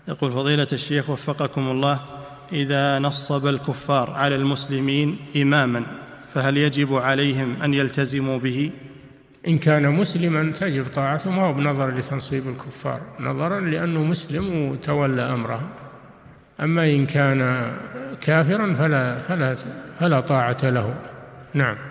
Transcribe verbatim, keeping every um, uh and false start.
يقول فضيلة الشيخ وفقكم الله، إذا نصب الكفار على المسلمين إماما فهل يجب عليهم أن يلتزموا به؟ إن كان مسلما تجب طاعته، ما هو بنظر لتنصيب الكفار، نظرا لأنه مسلم وتولى أمره. أما إن كان كافرا فلا, فلا, فلا طاعة له. نعم.